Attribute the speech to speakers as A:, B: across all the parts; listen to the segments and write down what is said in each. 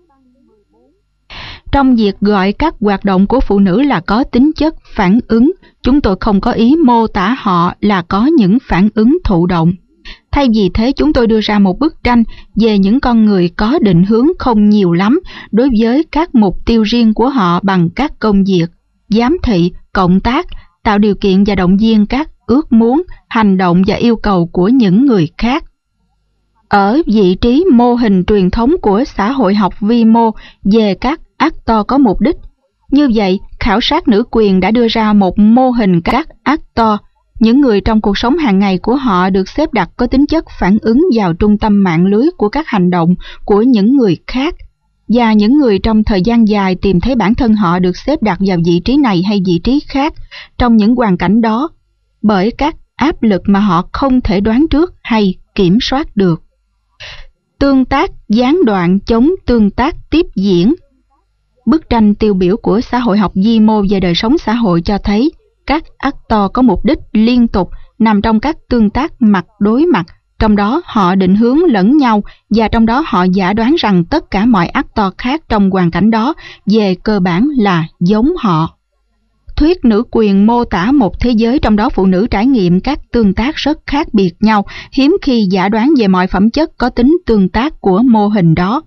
A: Trong việc gọi các hoạt động của phụ nữ là có tính chất phản ứng, chúng tôi không có ý mô tả họ là có những phản ứng thụ động. Thay vì thế, chúng tôi đưa ra một bức tranh về những con người có định hướng không nhiều lắm đối với các mục tiêu riêng của họ bằng các công việc, giám thị, cộng tác, tạo điều kiện và động viên các ước muốn, hành động và yêu cầu của những người khác. Ở vị trí mô hình truyền thống của xã hội học vi mô về các actor có mục đích, như vậy, khảo sát nữ quyền đã đưa ra một mô hình các actor. Những người trong cuộc sống hàng ngày của họ được xếp đặt có tính chất phản ứng vào trung tâm mạng lưới của các hành động của những người khác, và những người trong thời gian dài tìm thấy bản thân họ được xếp đặt vào vị trí này hay vị trí khác trong những hoàn cảnh đó bởi các áp lực mà họ không thể đoán trước hay kiểm soát được. Tương tác gián đoạn chống tương tác tiếp diễn. Bức tranh tiêu biểu của xã hội học vi mô về đời sống xã hội cho thấy các actor có mục đích liên tục nằm trong các tương tác mặt đối mặt, trong đó họ định hướng lẫn nhau và trong đó họ giả đoán rằng tất cả mọi actor khác trong hoàn cảnh đó về cơ bản là giống họ. Thuyết nữ quyền mô tả một thế giới trong đó phụ nữ trải nghiệm các tương tác rất khác biệt nhau, hiếm khi giả đoán về mọi phẩm chất có tính tương tác của mô hình đó.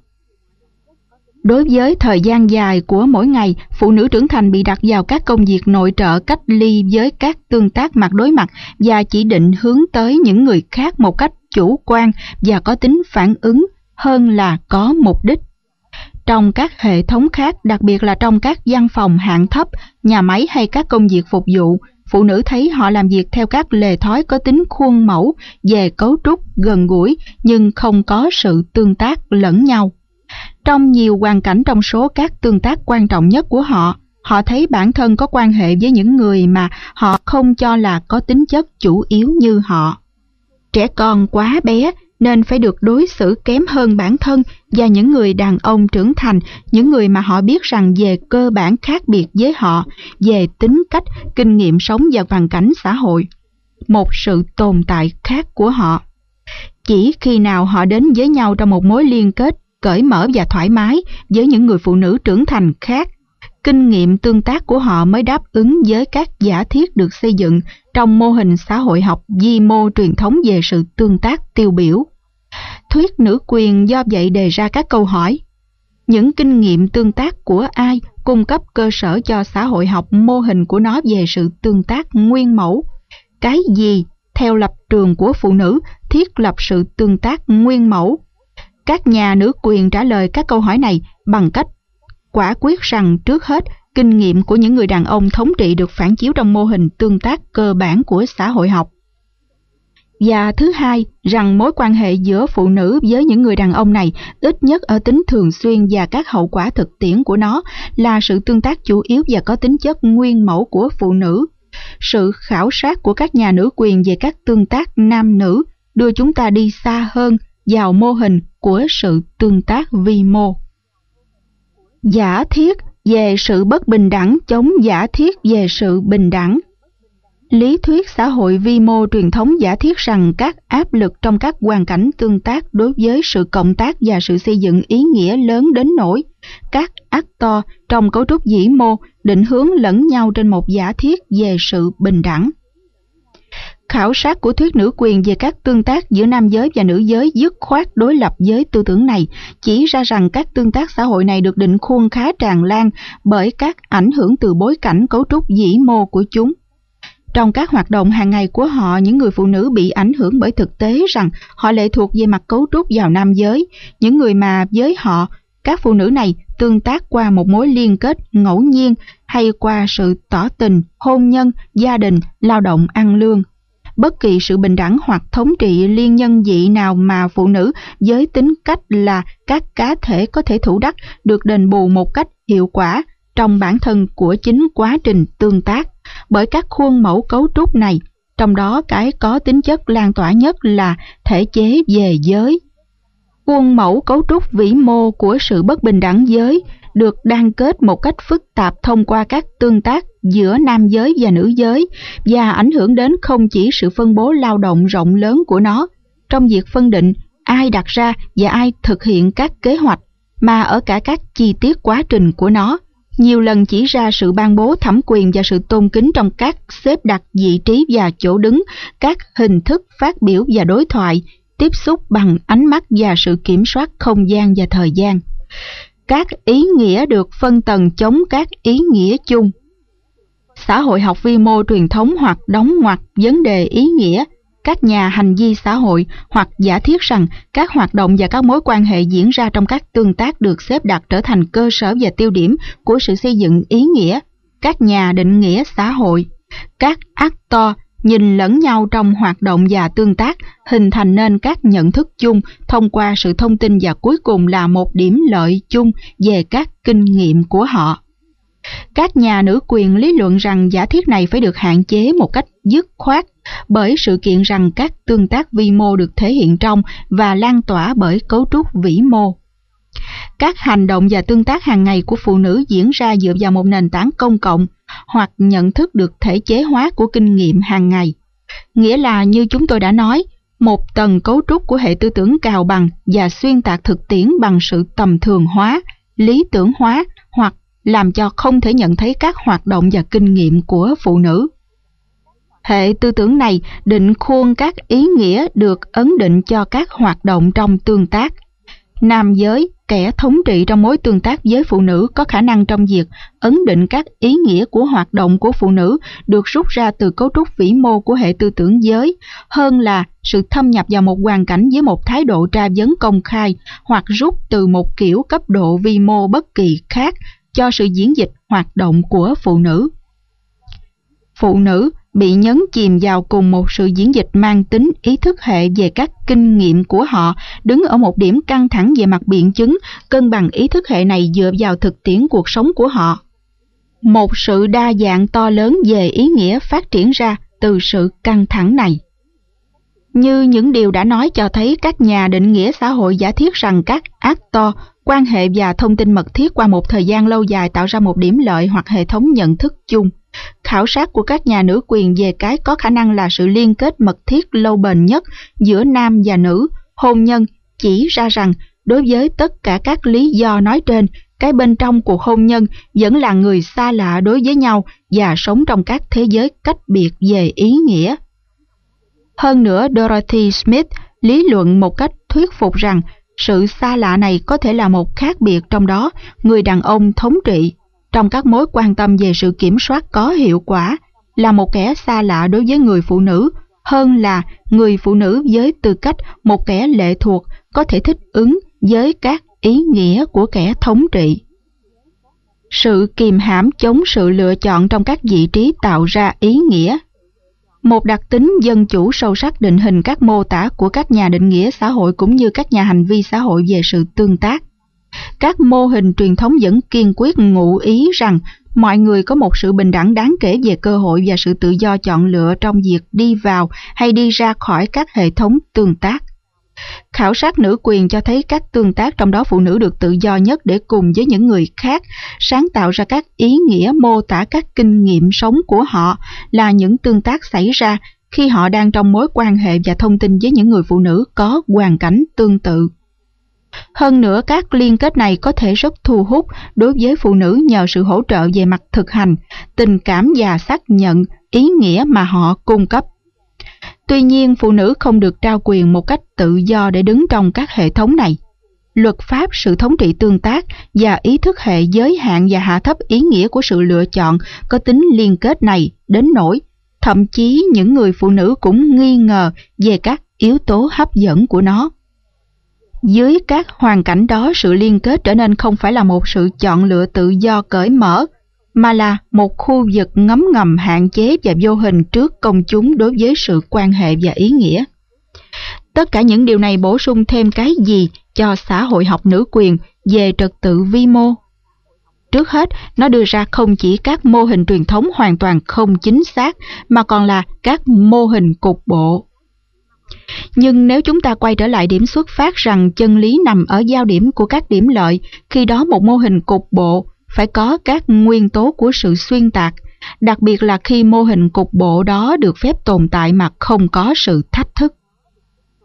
A: Đối với thời gian dài của mỗi ngày, phụ nữ trưởng thành bị đặt vào các công việc nội trợ cách ly với các tương tác mặt đối mặt và chỉ định hướng tới những người khác một cách chủ quan và có tính phản ứng hơn là có mục đích. Trong các hệ thống khác, đặc biệt là trong các văn phòng hạng thấp, nhà máy hay các công việc phục vụ, phụ nữ thấy họ làm việc theo các lề thói có tính khuôn mẫu về cấu trúc gần gũi nhưng không có sự tương tác lẫn nhau. Trong nhiều hoàn cảnh trong số các tương tác quan trọng nhất của họ, họ thấy bản thân có quan hệ với những người mà họ không cho là có tính chất chủ yếu như họ. Trẻ con quá bé nên phải được đối xử kém hơn bản thân, và những người đàn ông trưởng thành, những người mà họ biết rằng về cơ bản khác biệt với họ, về tính cách, kinh nghiệm sống và hoàn cảnh xã hội, một sự tồn tại khác của họ. Chỉ khi nào họ đến với nhau trong một mối liên kết cởi mở và thoải mái với những người phụ nữ trưởng thành khác, kinh nghiệm tương tác của họ mới đáp ứng với các giả thiết được xây dựng trong mô hình xã hội học vi mô truyền thống về sự tương tác tiêu biểu. Thuyết nữ quyền do vậy đề ra các câu hỏi. Những kinh nghiệm tương tác của ai cung cấp cơ sở cho xã hội học mô hình của nó về sự tương tác nguyên mẫu? Cái gì, theo lập trường của phụ nữ, thiết lập sự tương tác nguyên mẫu? Các nhà nữ quyền trả lời các câu hỏi này bằng cách quả quyết rằng trước hết, kinh nghiệm của những người đàn ông thống trị được phản chiếu trong mô hình tương tác cơ bản của xã hội học. Và thứ hai, rằng mối quan hệ giữa phụ nữ với những người đàn ông này, ít nhất ở tính thường xuyên và các hậu quả thực tiễn của nó, là sự tương tác chủ yếu và có tính chất nguyên mẫu của phụ nữ. Sự khảo sát của các nhà nữ quyền về các tương tác nam nữ đưa chúng ta đi xa hơn vào mô hình của sự tương tác vi mô. Giả thiết về sự bất bình đẳng chống giả thiết về sự bình đẳng. Lý thuyết xã hội vi mô truyền thống giả thiết rằng các áp lực trong các hoàn cảnh tương tác đối với sự cộng tác và sự xây dựng ý nghĩa lớn đến nỗi các actor trong cấu trúc vĩ mô định hướng lẫn nhau trên một giả thiết về sự bình đẳng. Khảo sát của thuyết nữ quyền về các tương tác giữa nam giới và nữ giới dứt khoát đối lập với tư tưởng này, chỉ ra rằng các tương tác xã hội này được định khuôn khá tràn lan bởi các ảnh hưởng từ bối cảnh cấu trúc vĩ mô của chúng. Trong các hoạt động hàng ngày của họ, những người phụ nữ bị ảnh hưởng bởi thực tế rằng họ lệ thuộc về mặt cấu trúc vào nam giới, những người mà với họ, các phụ nữ này tương tác qua một mối liên kết ngẫu nhiên hay qua sự tỏ tình, hôn nhân, gia đình, lao động ăn lương. Bất kỳ sự bình đẳng hoặc thống trị liên nhân dị nào mà phụ nữ với tính cách là các cá thể có thể thủ đắc được đền bù một cách hiệu quả trong bản thân của chính quá trình tương tác bởi các khuôn mẫu cấu trúc này, trong đó cái có tính chất lan tỏa nhất là thể chế về giới. Khuôn mẫu cấu trúc vĩ mô của sự bất bình đẳng giới được đan kết một cách phức tạp thông qua các tương tác giữa nam giới và nữ giới và ảnh hưởng đến không chỉ sự phân bố lao động rộng lớn của nó trong việc phân định ai đặt ra và ai thực hiện các kế hoạch, mà ở cả các chi tiết quá trình của nó, nhiều lần chỉ ra sự ban bố thẩm quyền và sự tôn kính trong các xếp đặt vị trí và chỗ đứng, các hình thức phát biểu và đối thoại, tiếp xúc bằng ánh mắt và sự kiểm soát không gian và thời gian. Các ý nghĩa được phân tầng chống các ý nghĩa chung. Xã hội học vi mô truyền thống hoặc đóng ngoặc vấn đề ý nghĩa. Các nhà hành vi xã hội hoặc giả thiết rằng các hoạt động và các mối quan hệ diễn ra trong các tương tác được xếp đặt trở thành cơ sở và tiêu điểm của sự xây dựng ý nghĩa. Các nhà định nghĩa xã hội. Các actor nhìn lẫn nhau trong hoạt động và tương tác, hình thành nên các nhận thức chung thông qua sự thông tin và cuối cùng là một điểm lợi chung về các kinh nghiệm của họ. Các nhà nữ quyền lý luận rằng giả thiết này phải được hạn chế một cách dứt khoát bởi sự kiện rằng các tương tác vi mô được thể hiện trong và lan tỏa bởi cấu trúc vĩ mô. Các hành động và tương tác hàng ngày của phụ nữ diễn ra dựa vào một nền tảng công cộng hoặc nhận thức được thể chế hóa của kinh nghiệm hàng ngày. Nghĩa là như chúng tôi đã nói, một tầng cấu trúc của hệ tư tưởng cào bằng và xuyên tạc thực tiễn bằng sự tầm thường hóa, lý tưởng hóa hoặc làm cho không thể nhận thấy các hoạt động và kinh nghiệm của phụ nữ. Hệ tư tưởng này định khuôn các ý nghĩa được ấn định cho các hoạt động trong tương tác. Nam giới, kẻ thống trị trong mối tương tác với phụ nữ có khả năng trong việc ấn định các ý nghĩa của hoạt động của phụ nữ được rút ra từ cấu trúc vĩ mô của hệ tư tưởng giới, hơn là sự thâm nhập vào một hoàn cảnh với một thái độ tra vấn công khai hoặc rút từ một kiểu cấp độ vi mô bất kỳ khác cho sự diễn dịch hoạt động của phụ nữ. Phụ nữ bị nhấn chìm vào cùng một sự diễn dịch mang tính ý thức hệ về các kinh nghiệm của họ, đứng ở một điểm căng thẳng về mặt biện chứng, cân bằng ý thức hệ này dựa vào thực tiễn cuộc sống của họ. Một sự đa dạng to lớn về ý nghĩa phát triển ra từ sự căng thẳng này. Như những điều đã nói cho thấy, các nhà định nghĩa xã hội giả thiết rằng các actor quan hệ và thông tin mật thiết qua một thời gian lâu dài tạo ra một điểm lợi hoặc hệ thống nhận thức chung. Khảo sát của các nhà nữ quyền về cái có khả năng là sự liên kết mật thiết lâu bền nhất giữa nam và nữ, hôn nhân, chỉ ra rằng đối với tất cả các lý do nói trên, cái bên trong cuộc hôn nhân vẫn là người xa lạ đối với nhau và sống trong các thế giới cách biệt về ý nghĩa. Hơn nữa, Dorothy Smith lý luận một cách thuyết phục rằng sự xa lạ này có thể là một khác biệt trong đó người đàn ông thống trị trong các mối quan tâm về sự kiểm soát có hiệu quả là một kẻ xa lạ đối với người phụ nữ, hơn là người phụ nữ với tư cách một kẻ lệ thuộc có thể thích ứng với các ý nghĩa của kẻ thống trị. Sự kìm hãm chống sự lựa chọn trong các vị trí tạo ra ý nghĩa. Một đặc tính dân chủ sâu sắc định hình các mô tả của các nhà định nghĩa xã hội cũng như các nhà hành vi xã hội về sự tương tác. Các mô hình truyền thống vẫn kiên quyết ngụ ý rằng mọi người có một sự bình đẳng đáng kể về cơ hội và sự tự do chọn lựa trong việc đi vào hay đi ra khỏi các hệ thống tương tác. Khảo sát nữ quyền cho thấy các tương tác trong đó phụ nữ được tự do nhất để cùng với những người khác sáng tạo ra các ý nghĩa mô tả các kinh nghiệm sống của họ là những tương tác xảy ra khi họ đang trong mối quan hệ và thông tin với những người phụ nữ có hoàn cảnh tương tự. Hơn nữa, các liên kết này có thể rất thu hút đối với phụ nữ nhờ sự hỗ trợ về mặt thực hành, tình cảm và xác nhận ý nghĩa mà họ cung cấp. Tuy nhiên, phụ nữ không được trao quyền một cách tự do để đứng trong các hệ thống này. Luật pháp, sự thống trị tương tác và ý thức hệ giới hạn và hạ thấp ý nghĩa của sự lựa chọn có tính liên kết này đến nỗi thậm chí những người phụ nữ cũng nghi ngờ về các yếu tố hấp dẫn của nó. Dưới các hoàn cảnh đó, sự liên kết trở nên không phải là một sự chọn lựa tự do cởi mở, mà là một khu vực ngấm ngầm hạn chế và vô hình trước công chúng đối với sự quan hệ và ý nghĩa. Tất cả những điều này bổ sung thêm cái gì cho xã hội học nữ quyền về trật tự vi mô? Trước hết, nó đưa ra không chỉ các mô hình truyền thống hoàn toàn không chính xác, mà còn là các mô hình cục bộ. Nhưng nếu chúng ta quay trở lại điểm xuất phát rằng chân lý nằm ở giao điểm của các điểm lợi, khi đó một mô hình cục bộ phải có các nguyên tố của sự xuyên tạc, đặc biệt là khi mô hình cục bộ đó được phép tồn tại mà không có sự thách thức.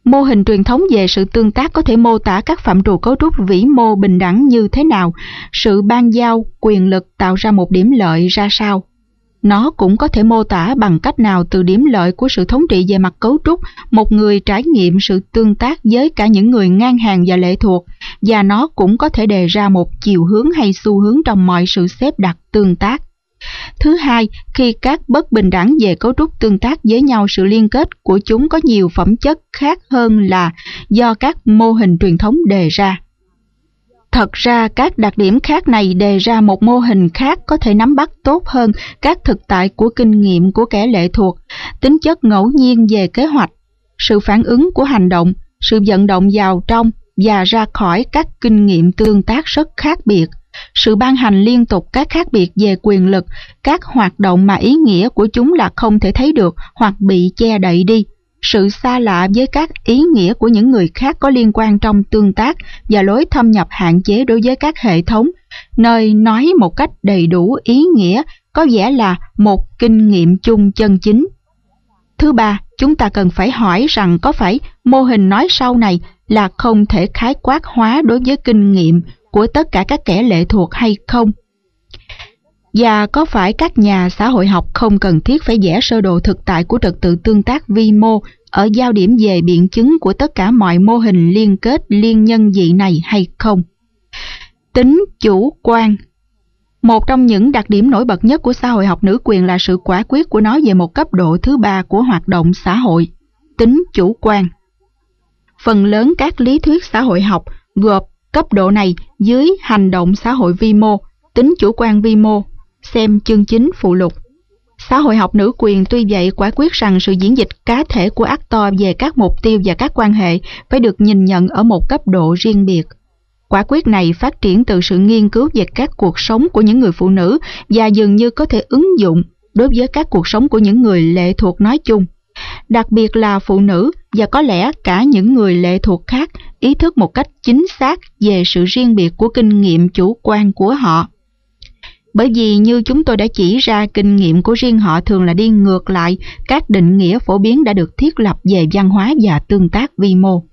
A: Mô hình truyền thống về sự tương tác có thể mô tả các phạm trù cấu trúc vĩ mô bình đẳng như thế nào, sự ban giao quyền lực tạo ra một điểm lợi ra sao. Nó cũng có thể mô tả bằng cách nào từ điểm lợi của sự thống trị về mặt cấu trúc, một người trải nghiệm sự tương tác với cả những người ngang hàng và lệ thuộc, và nó cũng có thể đề ra một chiều hướng hay xu hướng trong mọi sự xếp đặt tương tác. Thứ hai, khi các bất bình đẳng về cấu trúc tương tác với nhau, sự liên kết của chúng có nhiều phẩm chất khác hơn là do các mô hình truyền thống đề ra. Thật ra, các đặc điểm khác này đề ra một mô hình khác có thể nắm bắt tốt hơn các thực tại của kinh nghiệm của kẻ lệ thuộc, tính chất ngẫu nhiên về kế hoạch, sự phản ứng của hành động, sự vận động vào trong và ra khỏi các kinh nghiệm tương tác rất khác biệt, sự ban hành liên tục các khác biệt về quyền lực, các hoạt động mà ý nghĩa của chúng là không thể thấy được hoặc bị che đậy đi, sự xa lạ với các ý nghĩa của những người khác có liên quan trong tương tác và lối thâm nhập hạn chế đối với các hệ thống, nơi nói một cách đầy đủ ý nghĩa có vẻ là một kinh nghiệm chung chân chính. Thứ ba, chúng ta cần phải hỏi rằng có phải mô hình nói sau này là không thể khái quát hóa đối với kinh nghiệm của tất cả các kẻ lệ thuộc hay không? Và có phải các nhà xã hội học không cần thiết phải vẽ sơ đồ thực tại của trật tự tương tác vi mô ở giao điểm về biện chứng của tất cả mọi mô hình liên kết liên nhân dị này hay không? Tính chủ quan. Một trong những đặc điểm nổi bật nhất của xã hội học nữ quyền là sự quả quyết của nó về một cấp độ thứ ba của hoạt động xã hội, tính chủ quan. Phần lớn các lý thuyết xã hội học gộp cấp độ này dưới hành động xã hội vi mô, tính chủ quan vi mô, xem chương 9 phụ lục. Xã hội học nữ quyền tuy vậy quả quyết rằng sự diễn dịch cá thể của actor về các mục tiêu và các quan hệ phải được nhìn nhận ở một cấp độ riêng biệt. Quả quyết này phát triển từ sự nghiên cứu về các cuộc sống của những người phụ nữ và dường như có thể ứng dụng đối với các cuộc sống của những người lệ thuộc nói chung. Đặc biệt là phụ nữ và có lẽ cả những người lệ thuộc khác ý thức một cách chính xác về sự riêng biệt của kinh nghiệm chủ quan của họ. Bởi vì như chúng tôi đã chỉ ra, kinh nghiệm của riêng họ thường là đi ngược lại các định nghĩa phổ biến đã được thiết lập về văn hóa và tương tác vi mô.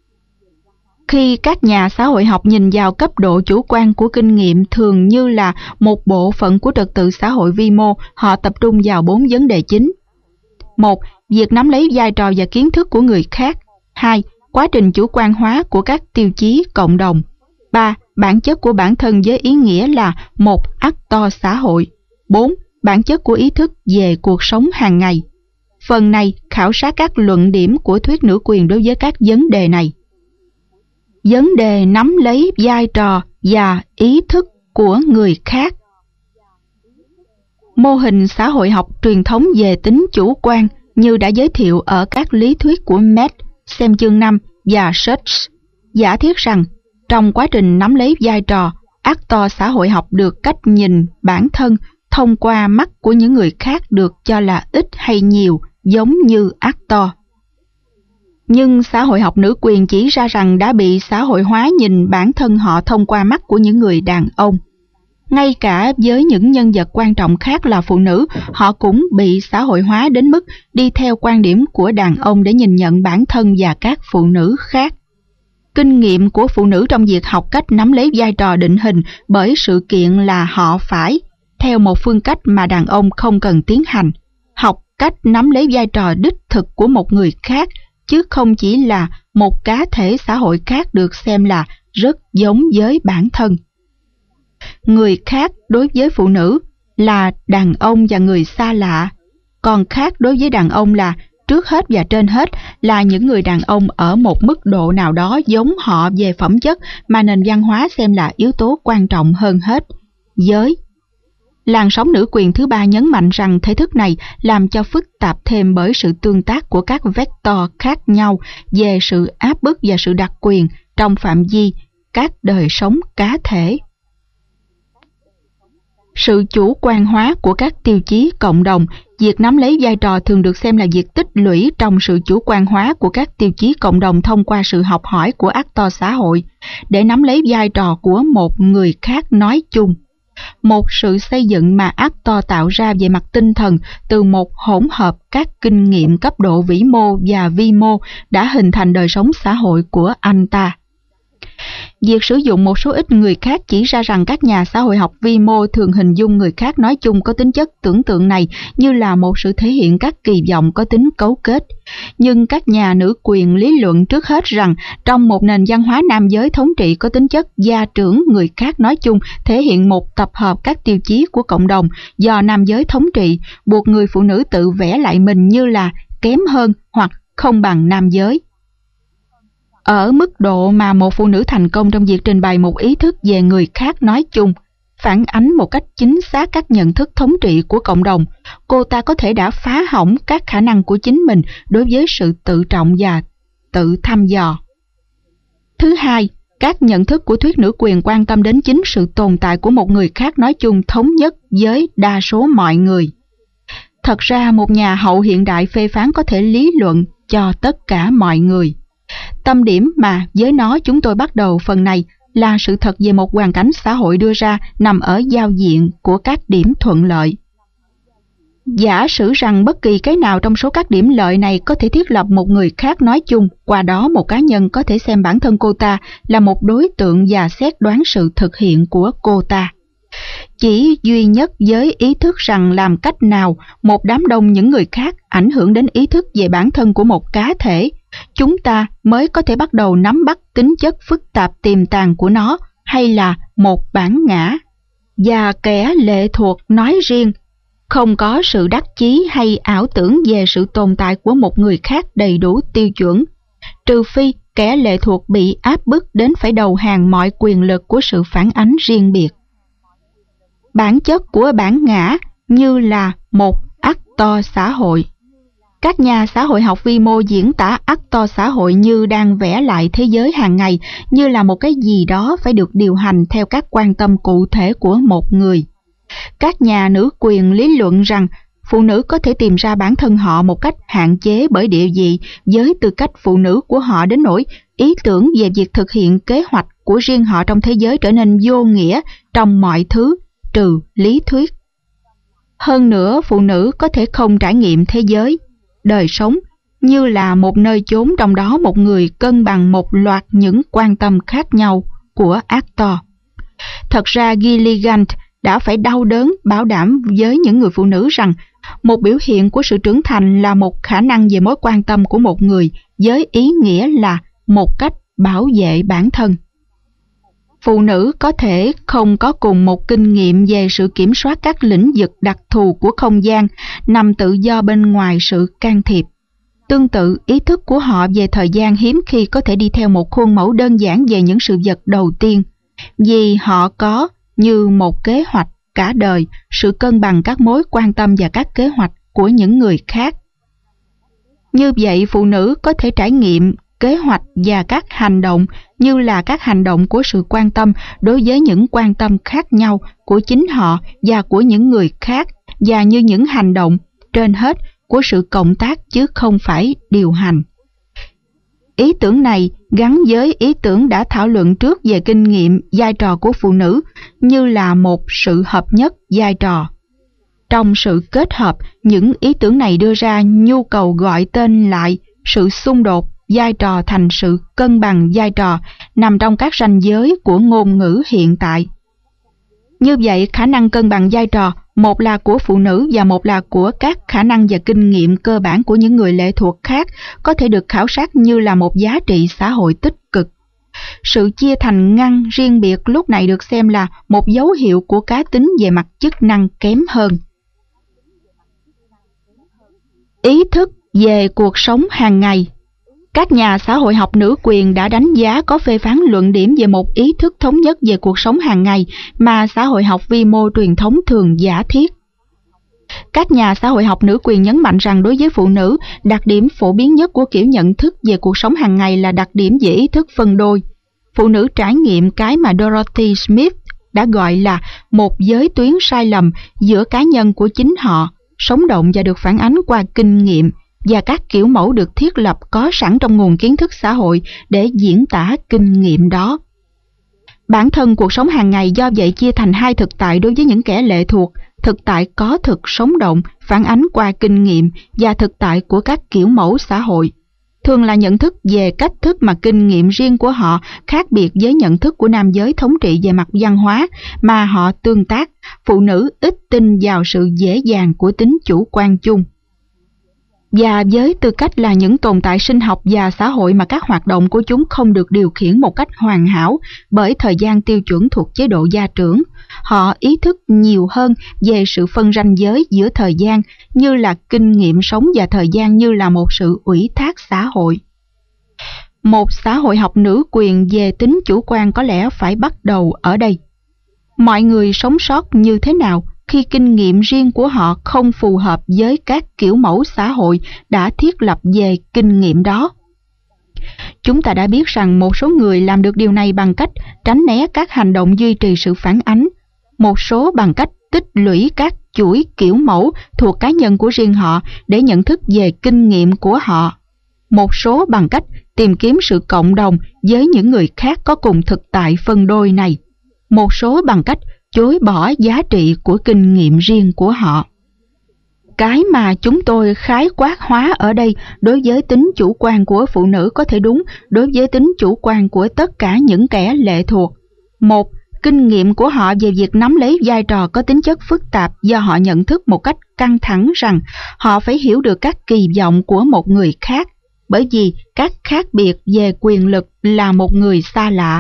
A: Khi các nhà xã hội học nhìn vào cấp độ chủ quan của kinh nghiệm thường như là một bộ phận của trật tự xã hội vi mô, họ tập trung vào 4 vấn đề chính. 1. Việc nắm lấy vai trò và kiến thức của người khác. 2. Quá trình chủ quan hóa của các tiêu chí cộng đồng. 3. Bản chất của bản thân với ý nghĩa là một actor xã hội. 4. Bản chất của ý thức về cuộc sống hàng ngày. Phần này khảo sát các luận điểm của thuyết nữ quyền đối với các vấn đề này. Vấn đề nắm lấy vai trò và ý thức của người khác. Mô hình xã hội học truyền thống về tính chủ quan như đã giới thiệu ở các lý thuyết của Metz, xem chương 5, và Schutz, giả thiết rằng trong quá trình nắm lấy vai trò, actor xã hội học được cách nhìn bản thân thông qua mắt của những người khác được cho là ít hay nhiều giống như actor. Nhưng xã hội học nữ quyền chỉ ra rằng đã bị xã hội hóa nhìn bản thân họ thông qua mắt của những người đàn ông. Ngay cả với những nhân vật quan trọng khác là phụ nữ, họ cũng bị xã hội hóa đến mức đi theo quan điểm của đàn ông để nhìn nhận bản thân và các phụ nữ khác. Kinh nghiệm của phụ nữ trong việc học cách nắm lấy vai trò định hình bởi sự kiện là họ phải, theo một phương cách mà đàn ông không cần tiến hành, học cách nắm lấy vai trò đích thực của một người khác, chứ không chỉ là một cá thể xã hội khác được xem là rất giống với bản thân. Người khác đối với phụ nữ là đàn ông và người xa lạ, còn khác đối với đàn ông là trước hết và trên hết là những người đàn ông ở một mức độ nào đó giống họ về phẩm chất mà nền văn hóa xem là yếu tố quan trọng hơn hết, giới. Làn sóng nữ quyền thứ ba nhấn mạnh rằng thể thức này làm cho phức tạp thêm bởi sự tương tác của các vector khác nhau về sự áp bức và sự đặc quyền trong phạm vi các đời sống cá thể. Sự chủ quan hóa của các tiêu chí cộng đồng, việc nắm lấy vai trò thường được xem là việc tích lũy trong sự chủ quan hóa của các tiêu chí cộng đồng thông qua sự học hỏi của actor xã hội để nắm lấy vai trò của một người khác nói chung. một sự xây dựng mà Actor tạo ra về mặt tinh thần từ một hỗn hợp các kinh nghiệm cấp độ vĩ mô và vi mô đã hình thành đời sống xã hội của anh ta. Việc sử dụng một số ít người khác chỉ ra rằng các nhà xã hội học vi mô thường hình dung người khác nói chung có tính chất tưởng tượng này như là một sự thể hiện các kỳ vọng có tính cấu kết. Nhưng các nhà nữ quyền lý luận trước hết rằng trong một nền văn hóa nam giới thống trị có tính chất gia trưởng, người khác nói chung thể hiện một tập hợp các tiêu chí của cộng đồng do nam giới thống trị, buộc người phụ nữ tự vẽ lại mình như là kém hơn hoặc không bằng nam giới. Ở mức độ mà một phụ nữ thành công trong việc trình bày một ý thức về người khác nói chung, phản ánh một cách chính xác các nhận thức thống trị của cộng đồng, cô ta có thể đã phá hỏng các khả năng của chính mình đối với sự tự trọng và tự thăm dò. Thứ hai, các nhận thức của thuyết nữ quyền quan tâm đến chính sự tồn tại của một người khác nói chung thống nhất với đa số mọi người. Thật ra, một nhà hậu hiện đại phê phán có thể lý luận cho tất cả mọi người. Tâm điểm mà với nó chúng tôi bắt đầu phần này là sự thật về một hoàn cảnh xã hội đưa ra nằm ở giao diện của các điểm thuận lợi. Giả sử rằng bất kỳ cái nào trong số các điểm lợi này có thể thiết lập một người khác nói chung, qua đó một cá nhân có thể xem bản thân cô ta là một đối tượng và xét đoán sự thực hiện của cô ta. Chỉ duy nhất với ý thức rằng làm cách nào một đám đông những người khác ảnh hưởng đến ý thức về bản thân của một cá thể, chúng ta mới có thể bắt đầu nắm bắt tính chất phức tạp tiềm tàng của nó, hay là một bản ngã. Và kẻ lệ thuộc nói riêng, không có sự đắc chí hay ảo tưởng về sự tồn tại của một người khác đầy đủ tiêu chuẩn, trừ phi kẻ lệ thuộc bị áp bức đến phải đầu hàng mọi quyền lực của sự phản ánh riêng biệt. Bản chất của bản ngã như là một actor xã hội. Các nhà xã hội học vi mô diễn tả actor xã hội như đang vẽ lại thế giới hàng ngày, như là một cái gì đó phải được điều hành theo các quan tâm cụ thể của một người. Các nhà nữ quyền lý luận rằng phụ nữ có thể tìm ra bản thân họ một cách hạn chế bởi địa vị với tư cách phụ nữ của họ đến nỗi ý tưởng về việc thực hiện kế hoạch của riêng họ trong thế giới trở nên vô nghĩa trong mọi thứ trừ lý thuyết. Hơn nữa, phụ nữ có thể không trải nghiệm thế giới, đời sống như là một nơi chốn trong đó một người cân bằng một loạt những quan tâm khác nhau của actor. Thật ra Gilligan đã phải đau đớn bảo đảm với những người phụ nữ rằng một biểu hiện của sự trưởng thành là một khả năng về mối quan tâm của một người với ý nghĩa là một cách bảo vệ bản thân. Phụ nữ có thể không có cùng một kinh nghiệm về sự kiểm soát các lĩnh vực đặc thù của không gian nằm tự do bên ngoài sự can thiệp. Tương tự, ý thức của họ về thời gian hiếm khi có thể đi theo một khuôn mẫu đơn giản về những sự vật đầu tiên, vì họ có như một kế hoạch cả đời, sự cân bằng các mối quan tâm và các kế hoạch của những người khác. Như vậy, phụ nữ có thể trải nghiệm kế hoạch và các hành động như là các hành động của sự quan tâm đối với những quan tâm khác nhau của chính họ và của những người khác, và như những hành động, trên hết, của sự cộng tác chứ không phải điều hành. Ý tưởng này gắn với ý tưởng đã thảo luận trước về kinh nghiệm vai trò của phụ nữ như là một sự hợp nhất vai trò. Trong sự kết hợp, những ý tưởng này đưa ra nhu cầu gọi tên lại sự xung đột vai trò thành sự cân bằng vai trò nằm trong các ranh giới của ngôn ngữ hiện tại. Như vậy, khả năng cân bằng vai trò, một là của phụ nữ và một là của các khả năng và kinh nghiệm cơ bản của những người lệ thuộc khác, có thể được khảo sát như là một giá trị xã hội tích cực. Sự chia thành ngăn riêng biệt lúc này được xem là một dấu hiệu của cá tính về mặt chức năng kém hơn. Ý thức về cuộc sống hàng ngày. Các nhà xã hội học nữ quyền đã đánh giá có phê phán luận điểm về một ý thức thống nhất về cuộc sống hàng ngày mà xã hội học vi mô truyền thống thường giả thiết. Các nhà xã hội học nữ quyền nhấn mạnh rằng đối với phụ nữ, đặc điểm phổ biến nhất của kiểu nhận thức về cuộc sống hàng ngày là đặc điểm về ý thức phân đôi. Phụ nữ trải nghiệm cái mà Dorothy Smith đã gọi là một giới tuyến sai lầm giữa cá nhân của chính họ, sống động và được phản ánh qua kinh nghiệm, và các kiểu mẫu được thiết lập có sẵn trong nguồn kiến thức xã hội để diễn tả kinh nghiệm đó. Bản thân cuộc sống hàng ngày do vậy chia thành hai thực tại đối với những kẻ lệ thuộc: thực tại có thực sống động, phản ánh qua kinh nghiệm, và thực tại của các kiểu mẫu xã hội. Thường là nhận thức về cách thức mà kinh nghiệm riêng của họ khác biệt với nhận thức của nam giới thống trị về mặt văn hóa mà họ tương tác. Phụ nữ ít tin vào sự dễ dàng của tính chủ quan chung. Và với tư cách là những tồn tại sinh học và xã hội mà các hoạt động của chúng không được điều khiển một cách hoàn hảo bởi thời gian tiêu chuẩn thuộc chế độ gia trưởng, họ ý thức nhiều hơn về sự phân ranh giới giữa thời gian như là kinh nghiệm sống và thời gian như là một sự ủy thác xã hội. Một xã hội học nữ quyền về tính chủ quan có lẽ phải bắt đầu ở đây. Mọi người sống sót như thế nào khi kinh nghiệm riêng của họ không phù hợp với các kiểu mẫu xã hội đã thiết lập về kinh nghiệm đó? Chúng ta đã biết rằng một số người làm được điều này bằng cách tránh né các hành động duy trì sự phản ánh, một số bằng cách tích lũy các chuỗi kiểu mẫu thuộc cá nhân của riêng họ để nhận thức về kinh nghiệm của họ, một số bằng cách tìm kiếm sự cộng đồng với những người khác có cùng thực tại phân đôi này, một số bằng cách chối bỏ giá trị của kinh nghiệm riêng của họ. Cái mà chúng tôi khái quát hóa ở đây đối với tính chủ quan của phụ nữ có thể đúng đối với tính chủ quan của tất cả những kẻ lệ thuộc. Một, kinh nghiệm của họ về việc nắm lấy vai trò có tính chất phức tạp do họ nhận thức một cách căng thẳng rằng họ phải hiểu được các kỳ vọng của một người khác, bởi vì các khác biệt về quyền lực là một người xa lạ.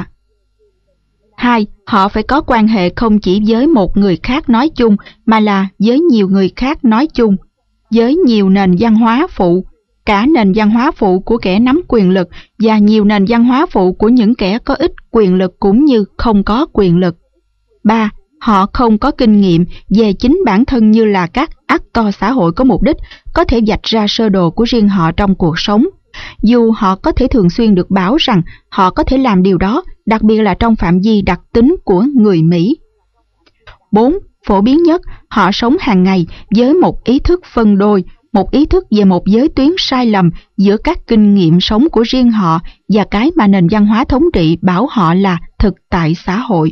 A: 2. Họ phải có quan hệ không chỉ với một người khác nói chung mà là với nhiều người khác nói chung, với nhiều nền văn hóa phụ, cả nền văn hóa phụ của kẻ nắm quyền lực và nhiều nền văn hóa phụ của những kẻ có ít quyền lực cũng như không có quyền lực. 3. Họ không có kinh nghiệm về chính bản thân như là các actor xã hội có mục đích có thể vạch ra sơ đồ của riêng họ trong cuộc sống. Dù họ có thể thường xuyên được bảo rằng họ có thể làm điều đó, đặc biệt là trong phạm vi đặc tính của người Mỹ. 4. Phổ biến nhất, họ sống hàng ngày với một ý thức phân đôi, một ý thức về một giới tuyến sai lầm giữa các kinh nghiệm sống của riêng họ và cái mà nền văn hóa thống trị bảo họ là thực tại xã hội.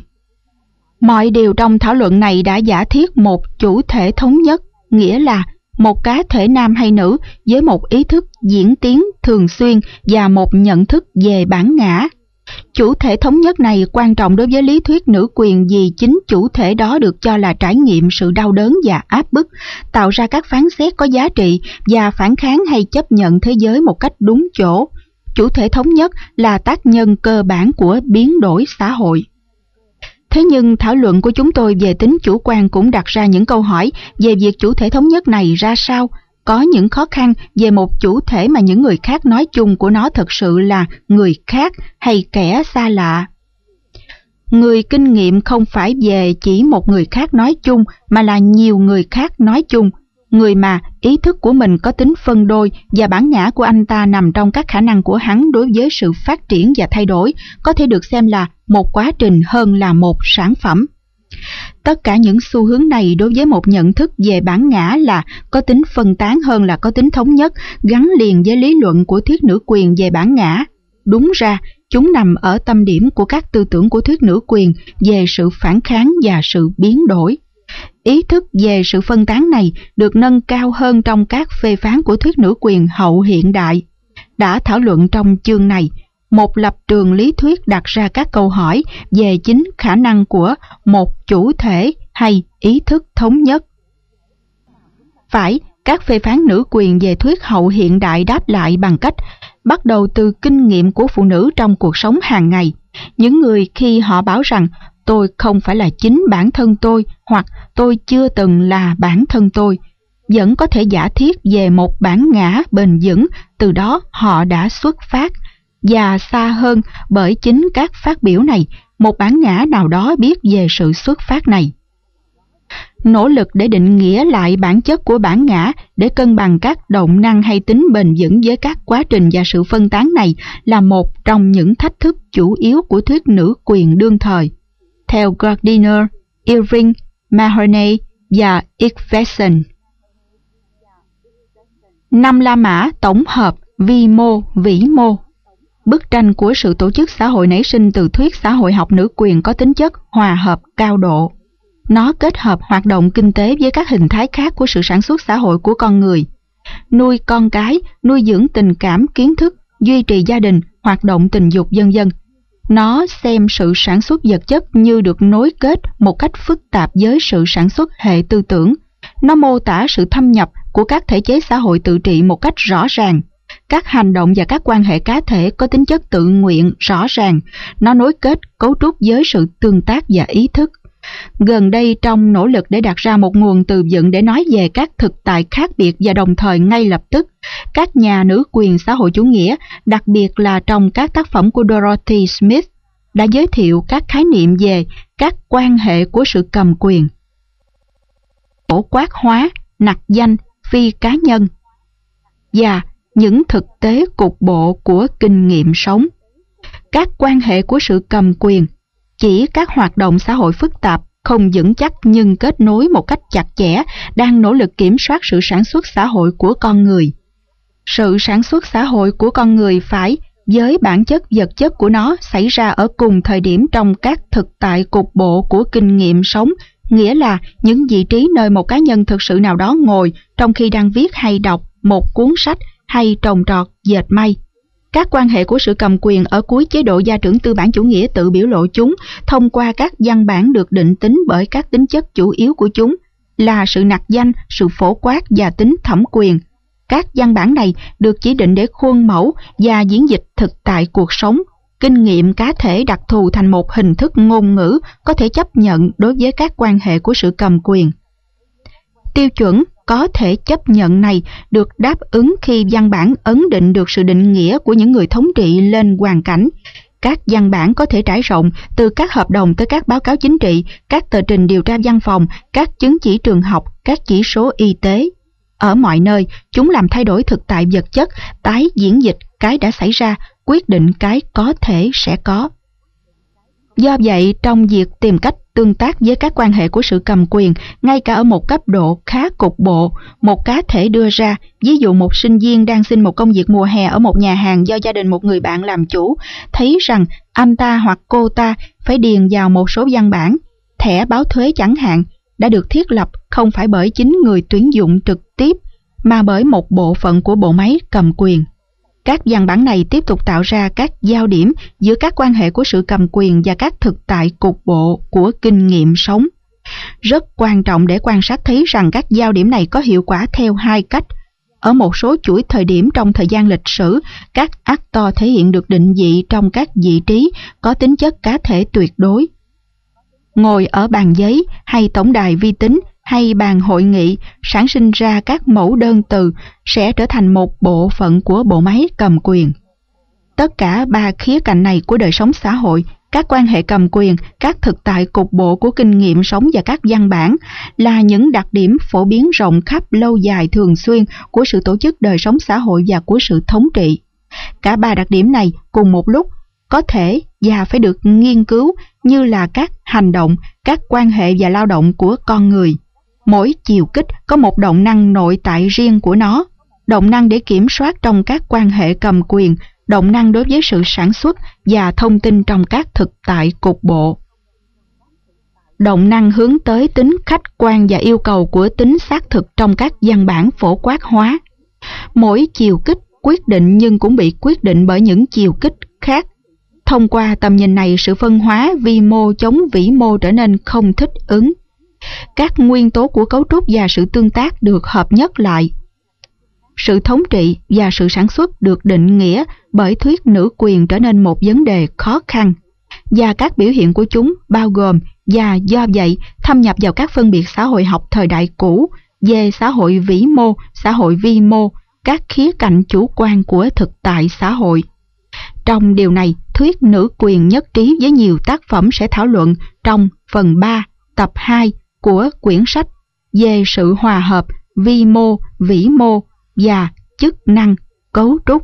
A: Mọi điều trong thảo luận này đã giả thiết một chủ thể thống nhất, nghĩa là một cá thể nam hay nữ với một ý thức diễn tiến thường xuyên và một nhận thức về bản ngã. Chủ thể thống nhất này quan trọng đối với lý thuyết nữ quyền vì chính chủ thể đó được cho là trải nghiệm sự đau đớn và áp bức, tạo ra các phán xét có giá trị và phản kháng hay chấp nhận thế giới một cách đúng chỗ. Chủ thể thống nhất là tác nhân cơ bản của biến đổi xã hội. Thế nhưng thảo luận của chúng tôi về tính chủ quan cũng đặt ra những câu hỏi về việc chủ thể thống nhất này ra sao. Có những khó khăn về một chủ thể mà những người khác nói chung của nó thực sự là người khác hay kẻ xa lạ. Người kinh nghiệm không phải về chỉ một người khác nói chung mà là nhiều người khác nói chung. Người mà ý thức của mình có tính phân đôi và bản ngã của anh ta nằm trong các khả năng của hắn đối với sự phát triển và thay đổi, có thể được xem là một quá trình hơn là một sản phẩm. Tất cả những xu hướng này đối với một nhận thức về bản ngã là có tính phân tán hơn là có tính thống nhất, gắn liền với lý luận của thuyết nữ quyền về bản ngã. Đúng ra, chúng nằm ở tâm điểm của các tư tưởng của thuyết nữ quyền về sự phản kháng và sự biến đổi. Ý thức về sự phân tán này được nâng cao hơn trong các phê phán của thuyết nữ quyền hậu hiện đại. Đã thảo luận trong chương này, một lập trường lý thuyết đặt ra các câu hỏi về chính khả năng của một chủ thể hay ý thức thống nhất. Phải, các phê phán nữ quyền về thuyết hậu hiện đại đáp lại bằng cách bắt đầu từ kinh nghiệm của phụ nữ trong cuộc sống hàng ngày. Những người khi họ bảo rằng tôi không phải là chính bản thân tôi hoặc tôi chưa từng là bản thân tôi, vẫn có thể giả thiết về một bản ngã bền vững, từ đó họ đã xuất phát. Và xa hơn bởi chính các phát biểu này, một bản ngã nào đó biết về sự xuất phát này. Nỗ lực để định nghĩa lại bản chất của bản ngã để cân bằng các động năng hay tính bền vững với các quá trình và sự phân tán này là một trong những thách thức chủ yếu của thuyết nữ quyền đương thời. Theo Gardiner, Irving, Mahoney và Ickfeson. 5 La Mã tổng hợp vi mô, vĩ mô. Bức tranh của sự tổ chức xã hội nảy sinh từ thuyết xã hội học nữ quyền có tính chất hòa hợp cao độ. Nó kết hợp hoạt động kinh tế với các hình thái khác của sự sản xuất xã hội của con người. Nuôi con cái, nuôi dưỡng tình cảm, kiến thức, duy trì gia đình, hoạt động tình dục vân vân. Nó xem sự sản xuất vật chất như được nối kết một cách phức tạp với sự sản xuất hệ tư tưởng. Nó mô tả sự thâm nhập của các thể chế xã hội tự trị một cách rõ ràng. Các hành động và các quan hệ cá thể có tính chất tự nguyện rõ ràng. Nó nối kết cấu trúc với sự tương tác và ý thức. Gần đây, trong nỗ lực để đặt ra một nguồn từ vựng để nói về các thực tại khác biệt và đồng thời ngay lập tức, các nhà nữ quyền xã hội chủ nghĩa, đặc biệt là trong các tác phẩm của Dorothy Smith, đã giới thiệu các khái niệm về các quan hệ của sự cầm quyền, phổ quát hóa, nặc danh, phi cá nhân và những thực tế cục bộ của kinh nghiệm sống. Các quan hệ của sự cầm quyền chỉ các hoạt động xã hội phức tạp, không vững chắc nhưng kết nối một cách chặt chẽ, đang nỗ lực kiểm soát sự sản xuất xã hội của con người. Sự sản xuất xã hội của con người phải, với bản chất vật chất của nó, xảy ra ở cùng thời điểm trong các thực tại cục bộ của kinh nghiệm sống, nghĩa là những vị trí nơi một cá nhân thực sự nào đó ngồi trong khi đang viết hay đọc một cuốn sách hay trồng trọt, dệt may. Các quan hệ của sự cầm quyền ở cuối chế độ gia trưởng tư bản chủ nghĩa tự biểu lộ chúng thông qua các văn bản được định tính bởi các tính chất chủ yếu của chúng là sự nặc danh, sự phổ quát và tính thẩm quyền. Các văn bản này được chỉ định để khuôn mẫu và diễn dịch thực tại cuộc sống, kinh nghiệm cá thể đặc thù thành một hình thức ngôn ngữ có thể chấp nhận đối với các quan hệ của sự cầm quyền. Tiêu chuẩn có thể chấp nhận này được đáp ứng khi văn bản ấn định được sự định nghĩa của những người thống trị lên hoàn cảnh. Các văn bản có thể trải rộng từ các hợp đồng tới các báo cáo chính trị, các tờ trình điều tra văn phòng, các chứng chỉ trường học, các chỉ số y tế. Ở mọi nơi, chúng làm thay đổi thực tại vật chất, tái diễn dịch cái đã xảy ra, quyết định cái có thể sẽ có. Do vậy, trong việc tìm cách tương tác với các quan hệ của sự cầm quyền, ngay cả ở một cấp độ khá cục bộ, một cá thể đưa ra, ví dụ một sinh viên đang xin một công việc mùa hè ở một nhà hàng do gia đình một người bạn làm chủ, thấy rằng anh ta hoặc cô ta phải điền vào một số văn bản, thẻ báo thuế chẳng hạn, đã được thiết lập không phải bởi chính người tuyển dụng trực tiếp, mà bởi một bộ phận của bộ máy cầm quyền. Các văn bản này tiếp tục tạo ra các giao điểm giữa các quan hệ của sự cầm quyền và các thực tại cục bộ của kinh nghiệm sống. Rất quan trọng để quan sát thấy rằng các giao điểm này có hiệu quả theo hai cách. Ở một số chuỗi thời điểm trong thời gian lịch sử, các actor thể hiện được định vị trong các vị trí có tính chất cá thể tuyệt đối. Ngồi ở bàn giấy hay tổng đài vi tính hay bàn hội nghị sản sinh ra các mẫu đơn từ sẽ trở thành một bộ phận của bộ máy cầm quyền. Tất cả ba khía cạnh này của đời sống xã hội, các quan hệ cầm quyền, các thực tại cục bộ của kinh nghiệm sống và các văn bản là những đặc điểm phổ biến rộng khắp lâu dài thường xuyên của sự tổ chức đời sống xã hội và của sự thống trị. Cả ba đặc điểm này cùng một lúc có thể và phải được nghiên cứu như là các hành động, các quan hệ và lao động của con người. Mỗi chiều kích có một động năng nội tại riêng của nó, động năng để kiểm soát trong các quan hệ cầm quyền, động năng đối với sự sản xuất và thông tin trong các thực tại cục bộ. Động năng hướng tới tính khách quan và yêu cầu của tính xác thực trong các văn bản phổ quát hóa. Mỗi chiều kích quyết định nhưng cũng bị quyết định bởi những chiều kích khác. Thông qua tầm nhìn này, sự phân hóa vi mô chống vĩ mô trở nên không thích ứng. Các nguyên tố của cấu trúc và sự tương tác được hợp nhất lại. Sự thống trị và sự sản xuất được định nghĩa bởi thuyết nữ quyền trở nên một vấn đề khó khăn, và các biểu hiện của chúng bao gồm và do vậy thâm nhập vào các phân biệt xã hội học thời đại cũ về xã hội vĩ mô, xã hội vi mô, các khía cạnh chủ quan của thực tại xã hội. Trong điều này, thuyết nữ quyền nhất trí với nhiều tác phẩm sẽ thảo luận trong phần 3, tập 2 của quyển sách về sự hòa hợp vi mô, vĩ mô và chức năng, cấu trúc.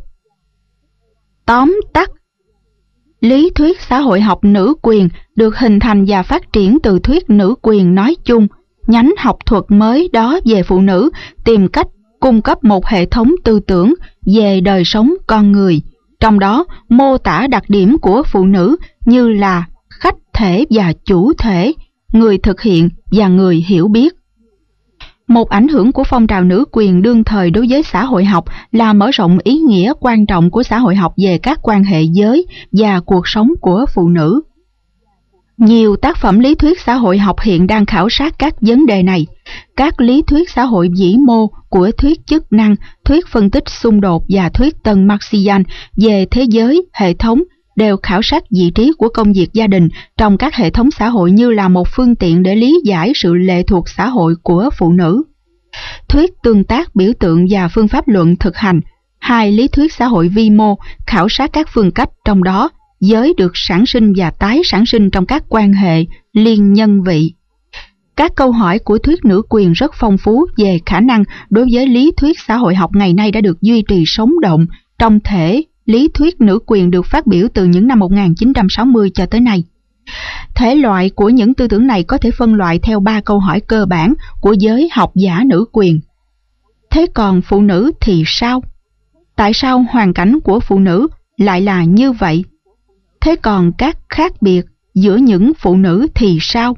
A: Tóm tắt, lý thuyết xã hội học nữ quyền được hình thành và phát triển từ thuyết nữ quyền nói chung. Nhánh học thuật mới đó về phụ nữ tìm cách cung cấp một hệ thống tư tưởng về đời sống con người, trong đó mô tả đặc điểm của phụ nữ như là khách thể và chủ thể, người thực hiện và người hiểu biết. Một ảnh hưởng của phong trào nữ quyền đương thời đối với xã hội học là mở rộng ý nghĩa quan trọng của xã hội học về các quan hệ giới và cuộc sống của phụ nữ. Nhiều tác phẩm lý thuyết xã hội học hiện đang khảo sát các vấn đề này. Các lý thuyết xã hội vĩ mô của thuyết chức năng, thuyết phân tích xung đột và thuyết tân Marxian về thế giới, hệ thống đều khảo sát vị trí của công việc gia đình trong các hệ thống xã hội như là một phương tiện để lý giải sự lệ thuộc xã hội của phụ nữ. Thuyết tương tác biểu tượng và phương pháp luận thực hành, hai lý thuyết xã hội vi mô khảo sát các phương cách trong đó giới được sản sinh và tái sản sinh trong các quan hệ liên nhân vị. Các câu hỏi của thuyết nữ quyền rất phong phú về khả năng đối với lý thuyết xã hội học ngày nay đã được duy trì sống động trong thể lý thuyết nữ quyền được phát biểu từ những năm 1960 cho tới nay. Thể loại của những tư tưởng này có thể phân loại theo 3 câu hỏi cơ bản của giới học giả nữ quyền. Thế còn phụ nữ thì sao? Tại sao hoàn cảnh của phụ nữ lại là như vậy? Thế còn các khác biệt giữa những phụ nữ thì sao?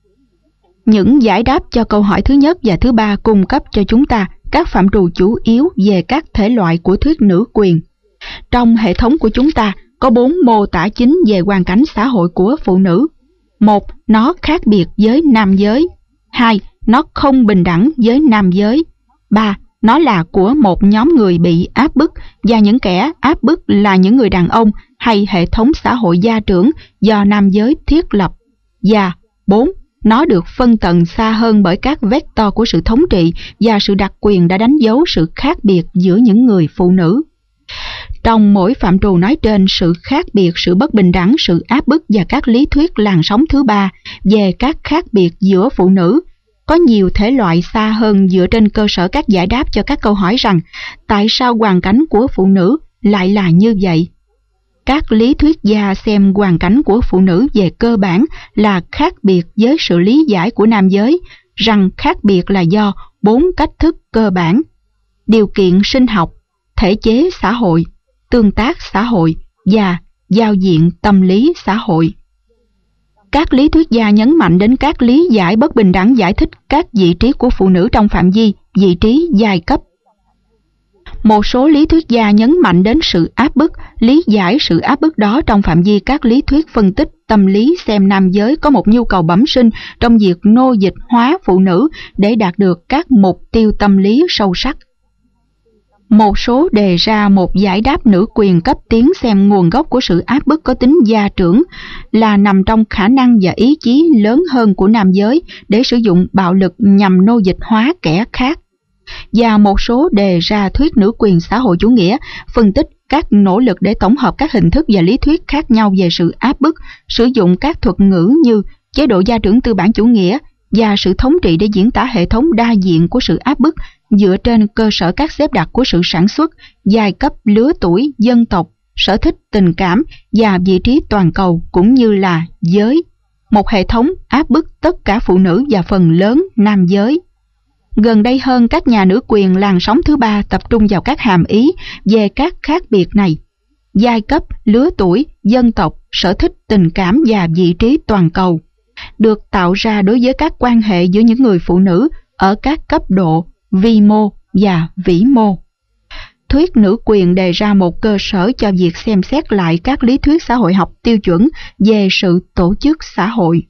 A: Những giải đáp cho câu hỏi thứ nhất và thứ ba cung cấp cho chúng ta các phạm trù chủ yếu về các thể loại của thuyết nữ quyền. Trong hệ thống của chúng ta có 4 mô tả chính về hoàn cảnh xã hội của phụ nữ. 1. Nó khác biệt với nam giới. 2. Nó không bình đẳng với nam giới. 3. Nó là của một nhóm người bị áp bức và những kẻ áp bức là những người đàn ông hay hệ thống xã hội gia trưởng do nam giới thiết lập. Và 4. Nó được phân tầng xa hơn bởi các vector của sự thống trị và sự đặc quyền đã đánh dấu sự khác biệt giữa những người phụ nữ. Trong mỗi phạm trù nói trên, sự khác biệt, sự bất bình đẳng, sự áp bức và các lý thuyết làn sóng thứ ba về các khác biệt giữa phụ nữ có nhiều thể loại xa hơn dựa trên cơ sở các giải đáp cho các câu hỏi rằng tại sao hoàn cảnh của phụ nữ lại là như vậy. Các lý thuyết gia xem hoàn cảnh của phụ nữ về cơ bản là khác biệt với sự lý giải của nam giới, rằng khác biệt là do 4 cách thức cơ bản: điều kiện sinh học, thể chế xã hội, tương tác xã hội và giao diện tâm lý xã hội. Các lý thuyết gia nhấn mạnh đến các lý giải bất bình đẳng giải thích các vị trí của phụ nữ trong phạm vi, vị trí giai cấp. Một số lý thuyết gia nhấn mạnh đến sự áp bức, lý giải sự áp bức đó trong phạm vi các lý thuyết phân tích tâm lý xem nam giới có một nhu cầu bẩm sinh trong việc nô dịch hóa phụ nữ để đạt được các mục tiêu tâm lý sâu sắc. Một số đề ra một giải đáp nữ quyền cấp tiến xem nguồn gốc của sự áp bức có tính gia trưởng là nằm trong khả năng và ý chí lớn hơn của nam giới để sử dụng bạo lực nhằm nô dịch hóa kẻ khác. Và một số đề ra thuyết nữ quyền xã hội chủ nghĩa, phân tích các nỗ lực để tổng hợp các hình thức và lý thuyết khác nhau về sự áp bức, sử dụng các thuật ngữ như chế độ gia trưởng tư bản chủ nghĩa và sự thống trị để diễn tả hệ thống đa diện của sự áp bức dựa trên cơ sở các xếp đặt của sự sản xuất, giai cấp, lứa tuổi, dân tộc, sở thích, tình cảm và vị trí toàn cầu cũng như là giới. Một hệ thống áp bức tất cả phụ nữ và phần lớn nam giới. Gần đây hơn, các nhà nữ quyền làn sóng thứ ba tập trung vào các hàm ý về các khác biệt này: giai cấp, lứa tuổi, dân tộc, sở thích, tình cảm và vị trí toàn cầu, được tạo ra đối với các quan hệ giữa những người phụ nữ ở các cấp độ vi mô và vĩ mô. Thuyết nữ quyền đề ra một cơ sở cho việc xem xét lại các lý thuyết xã hội học tiêu chuẩn về sự tổ chức xã hội.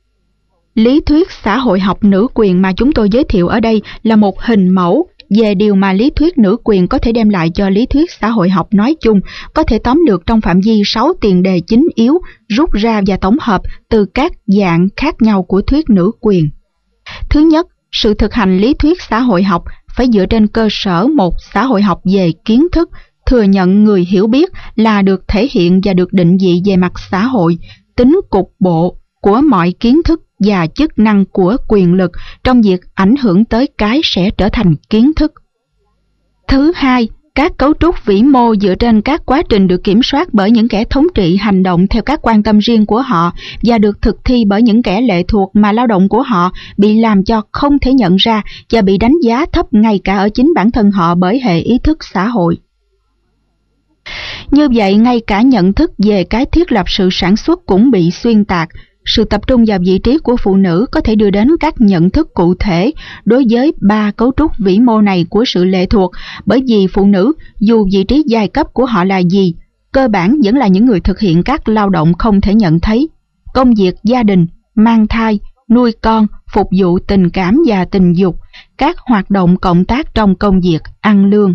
A: Lý thuyết xã hội học nữ quyền mà chúng tôi giới thiệu ở đây là một hình mẫu về điều mà lý thuyết nữ quyền có thể đem lại cho lý thuyết xã hội học nói chung, có thể tóm lược trong phạm vi 6 tiền đề chính yếu, rút ra và tổng hợp từ các dạng khác nhau của thuyết nữ quyền. Thứ nhất, sự thực hành lý thuyết xã hội học phải dựa trên cơ sở một xã hội học về kiến thức, thừa nhận người hiểu biết là được thể hiện và được định vị về mặt xã hội, tính cục bộ của mọi kiến thức và chức năng của quyền lực trong việc ảnh hưởng tới cái sẽ trở thành kiến thức. Thứ hai, các cấu trúc vĩ mô dựa trên các quá trình được kiểm soát bởi những kẻ thống trị hành động theo các quan tâm riêng của họ và được thực thi bởi những kẻ lệ thuộc mà lao động của họ bị làm cho không thể nhận ra và bị đánh giá thấp ngay cả ở chính bản thân họ bởi hệ ý thức xã hội. Như vậy, ngay cả nhận thức về cái thiết lập sự sản xuất cũng bị xuyên tạc. Sự tập trung vào vị trí của phụ nữ có thể đưa đến các nhận thức cụ thể đối với ba cấu trúc vĩ mô này của sự lệ thuộc, bởi vì phụ nữ, dù vị trí giai cấp của họ là gì, cơ bản vẫn là những người thực hiện các lao động không thể nhận thấy: công việc gia đình, mang thai, nuôi con, phục vụ tình cảm và tình dục, các hoạt động cộng tác trong công việc, ăn lương.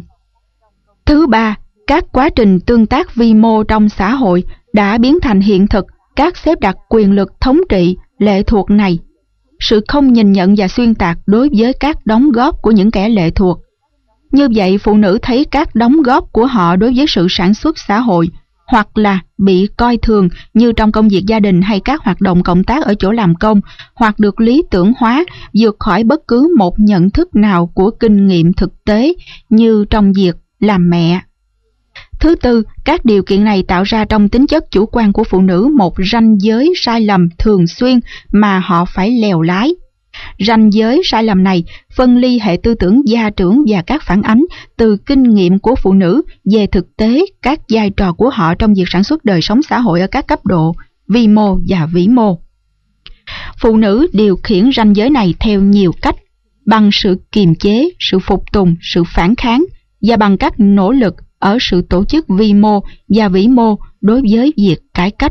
A: Thứ ba, các quá trình tương tác vi mô trong xã hội đã biến thành hiện thực các xếp đặt quyền lực thống trị lệ thuộc này. Sự không nhìn nhận và xuyên tạc đối với các đóng góp của những kẻ lệ thuộc. Như vậy, phụ nữ thấy các đóng góp của họ đối với sự sản xuất xã hội hoặc là bị coi thường như trong công việc gia đình hay các hoạt động cộng tác ở chỗ làm công, hoặc được lý tưởng hóa vượt khỏi bất cứ một nhận thức nào của kinh nghiệm thực tế như trong việc làm mẹ. Thứ tư, các điều kiện này tạo ra trong tính chất chủ quan của phụ nữ một ranh giới sai lầm thường xuyên mà họ phải lèo lái. Ranh giới sai lầm này phân ly hệ tư tưởng gia trưởng và các phản ánh từ kinh nghiệm của phụ nữ về thực tế các vai trò của họ trong việc sản xuất đời sống xã hội ở các cấp độ vi mô và vĩ mô. Phụ nữ điều khiển ranh giới này theo nhiều cách: bằng sự kiềm chế, sự phục tùng, sự phản kháng, và bằng các nỗ lực ở sự tổ chức vi mô và vĩ mô đối với việc cải cách.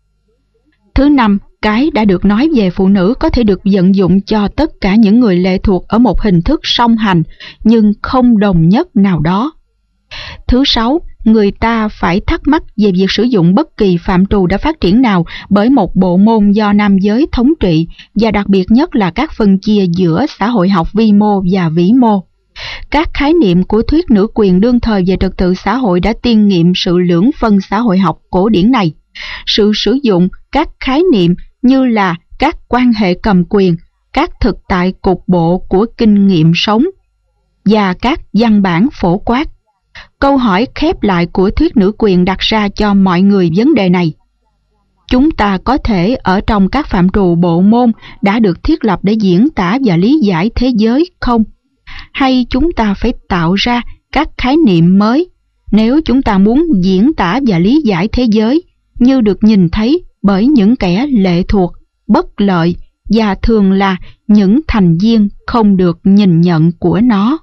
A: Thứ năm, cái đã được nói về phụ nữ có thể được vận dụng cho tất cả những người lệ thuộc ở một hình thức song hành nhưng không đồng nhất nào đó. Thứ sáu, người ta phải thắc mắc về việc sử dụng bất kỳ phạm trù đã phát triển nào bởi một bộ môn do nam giới thống trị, và đặc biệt nhất là các phân chia giữa xã hội học vi mô và vĩ mô. Các khái niệm của thuyết nữ quyền đương thời về trật tự xã hội đã tiên nghiệm sự lưỡng phân xã hội học cổ điển này. Sự sử dụng các khái niệm như là các quan hệ cầm quyền, các thực tại cục bộ của kinh nghiệm sống và các văn bản phổ quát. Câu hỏi khép lại của thuyết nữ quyền đặt ra cho mọi người vấn đề này: chúng ta có thể ở trong các phạm trù bộ môn đã được thiết lập để diễn tả và lý giải thế giới không? Hay chúng ta phải tạo ra các khái niệm mới nếu chúng ta muốn diễn tả và lý giải thế giới như được nhìn thấy bởi những kẻ lệ thuộc, bất lợi và thường là những thành viên không được nhìn nhận của nó?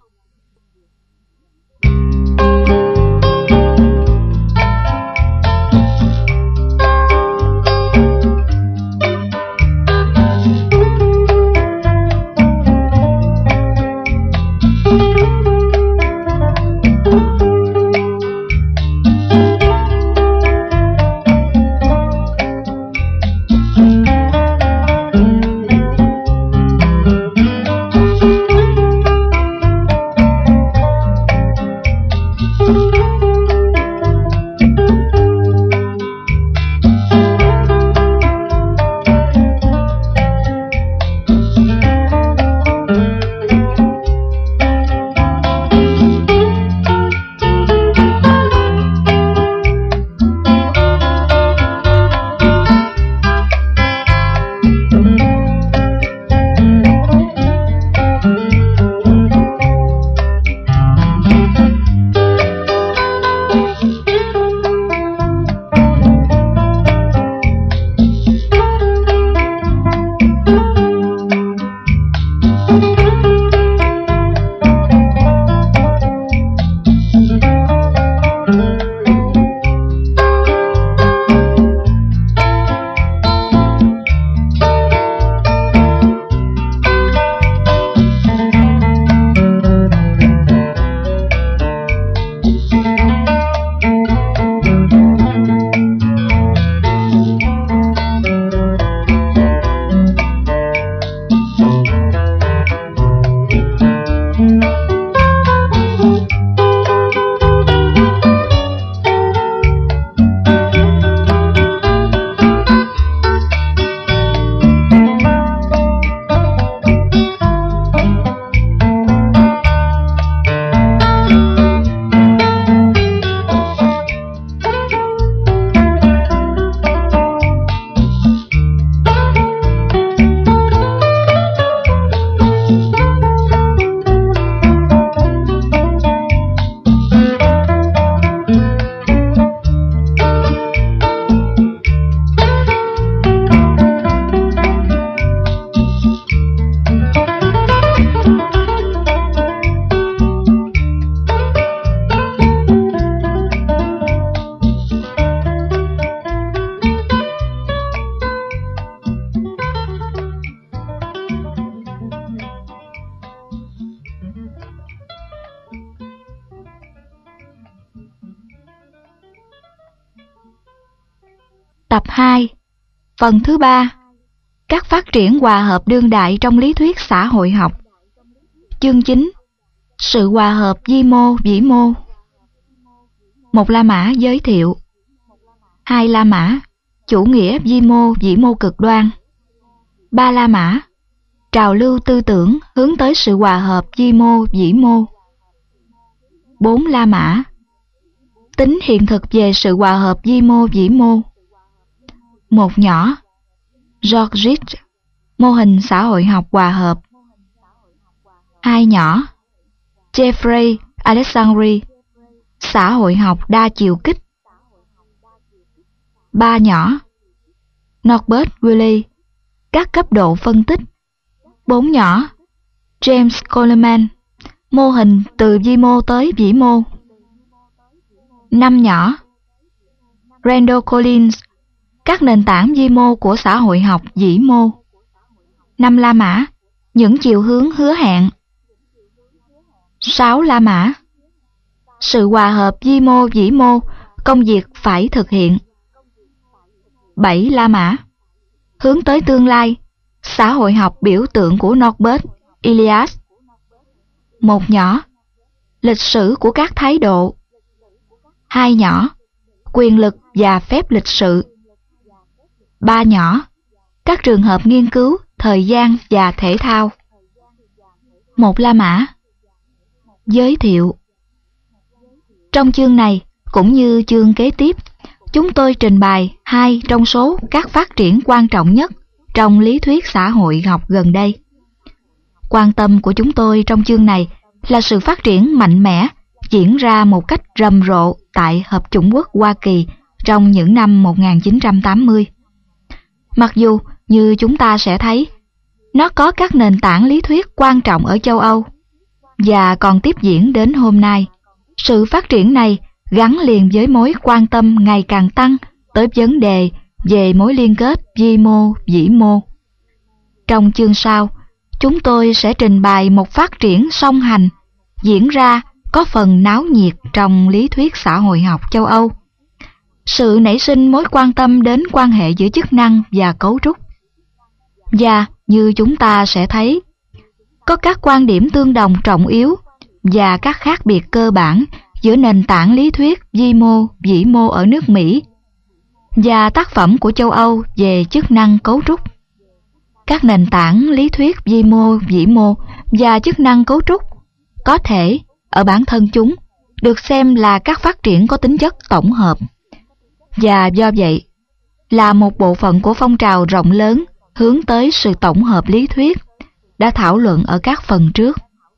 B: Tập 2. Phần thứ 3. Các phát triển hòa hợp đương đại trong lý thuyết xã hội học. Chương 9. Sự hòa hợp vi mô vĩ mô. 1. La Mã giới thiệu. 2. La Mã chủ nghĩa vi mô vĩ mô cực đoan. 3. La Mã trào lưu tư tưởng hướng tới sự hòa hợp vi mô vĩ mô. 4. La Mã tính hiện thực về sự hòa hợp vi mô vĩ mô. 1 nhỏ Georgist mô hình xã hội học hòa hợp. 2 nhỏ Jeffrey Alexandri xã hội học đa chiều kích. 3 nhỏ Norbert Wiley các cấp độ phân tích. 4 nhỏ James Coleman mô hình từ vi mô tới vĩ mô. 5 nhỏ Randall Collins các nền tảng vi mô của xã hội học vĩ mô. 5 La Mã những chiều hướng hứa hẹn. 6 La Mã sự hòa hợp vi mô vĩ mô công việc phải thực hiện. 7 La Mã hướng tới tương lai xã hội học biểu tượng của Norbert Elias. 1 nhỏ lịch sử của các thái độ. 2 nhỏ quyền lực và phép lịch sự. 3 nhỏ các trường hợp nghiên cứu thời gian và thể thao. 1 La Mã giới thiệu. Trong chương này cũng như chương kế tiếp, chúng tôi trình bày 2 trong số các phát triển quan trọng nhất trong lý thuyết xã hội học gần đây. Quan tâm của chúng tôi trong chương này là sự phát triển mạnh mẽ diễn ra một cách rầm rộ tại Hợp chủng quốc Hoa Kỳ trong những năm 1980. Mặc dù, như chúng ta sẽ thấy, nó có các nền tảng lý thuyết quan trọng ở châu Âu và còn tiếp diễn đến hôm nay. Sự phát triển này gắn liền với mối quan tâm ngày càng tăng tới vấn đề về mối liên kết vi mô vĩ mô. Trong chương sau, chúng tôi sẽ trình bày một phát triển song hành diễn ra có phần náo nhiệt trong lý thuyết xã hội học châu Âu. Sự nảy sinh mối quan tâm đến quan hệ giữa chức năng và cấu trúc. Và như chúng ta sẽ thấy, có các quan điểm tương đồng trọng yếu và các khác biệt cơ bản giữa nền tảng lý thuyết vi mô vĩ mô ở nước Mỹ và tác phẩm của châu Âu về chức năng cấu trúc. Các nền tảng lý thuyết vi mô vĩ mô và chức năng cấu trúc có thể, ở bản thân chúng, được xem là các phát triển có tính chất tổng hợp, và do vậy là một bộ phận của phong trào rộng lớn hướng tới sự tổng hợp lý thuyết đã thảo luận ở các phần trước.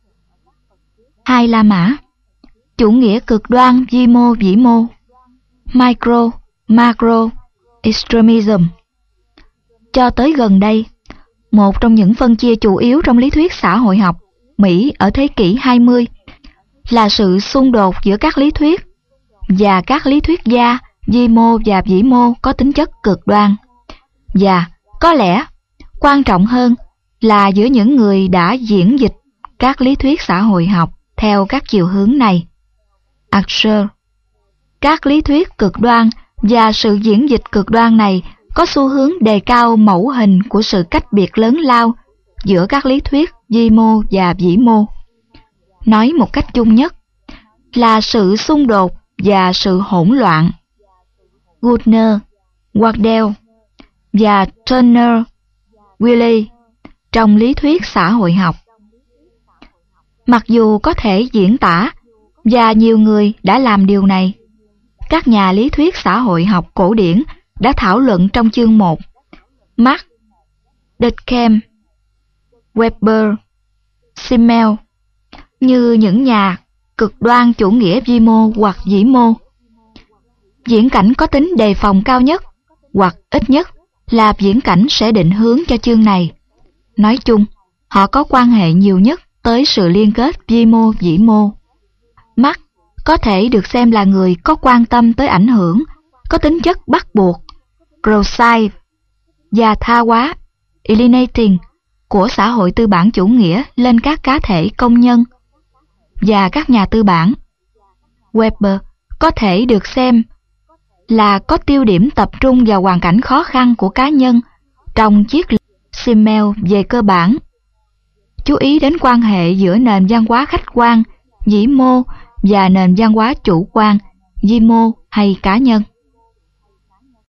B: 2 La Mã chủ nghĩa cực đoan vi mô vĩ mô. Micro, macro, extremism. Cho tới gần đây, một trong những phân chia chủ yếu trong lý thuyết xã hội học Mỹ ở thế kỷ 20 là sự xung đột giữa các lý thuyết và các lý thuyết gia vi mô và vĩ mô có tính chất cực đoan, và có lẽ quan trọng hơn là giữa những người đã diễn dịch các lý thuyết xã hội học theo các chiều hướng này. Althusser. Các lý thuyết cực đoan và sự diễn dịch cực đoan này có xu hướng đề cao mẫu hình của sự cách biệt lớn lao giữa các lý thuyết vi mô và vĩ mô. Nói một cách chung nhất là sự xung đột và sự hỗn loạn. Gardner, Wardell và Turner Wiley trong lý thuyết xã hội học. Mặc dù có thể diễn tả, và nhiều người đã làm điều này, các nhà lý thuyết xã hội học cổ điển đã thảo luận trong chương 1, Marx, Durkheim, Weber, Simmel, như những nhà cực đoan chủ nghĩa vi mô hoặc vĩ mô. Viễn cảnh có tính đề phòng cao nhất, hoặc ít nhất là viễn cảnh sẽ định hướng cho chương này. Nói chung, họ có quan hệ nhiều nhất tới sự liên kết vi mô vĩ mô. Marx có thể được xem là người có quan tâm tới ảnh hưởng, có tính chất bắt buộc, Grosside và tha hóa, alienating, của xã hội tư bản chủ nghĩa lên các cá thể công nhân và các nhà tư bản. Weber có thể được xem là có tiêu điểm tập trung vào hoàn cảnh khó khăn của cá nhân trong chiếc email về cơ bản. Chú ý đến quan hệ giữa nền văn hóa khách quan, vĩ mô và nền văn hóa chủ quan, vi mô hay cá nhân.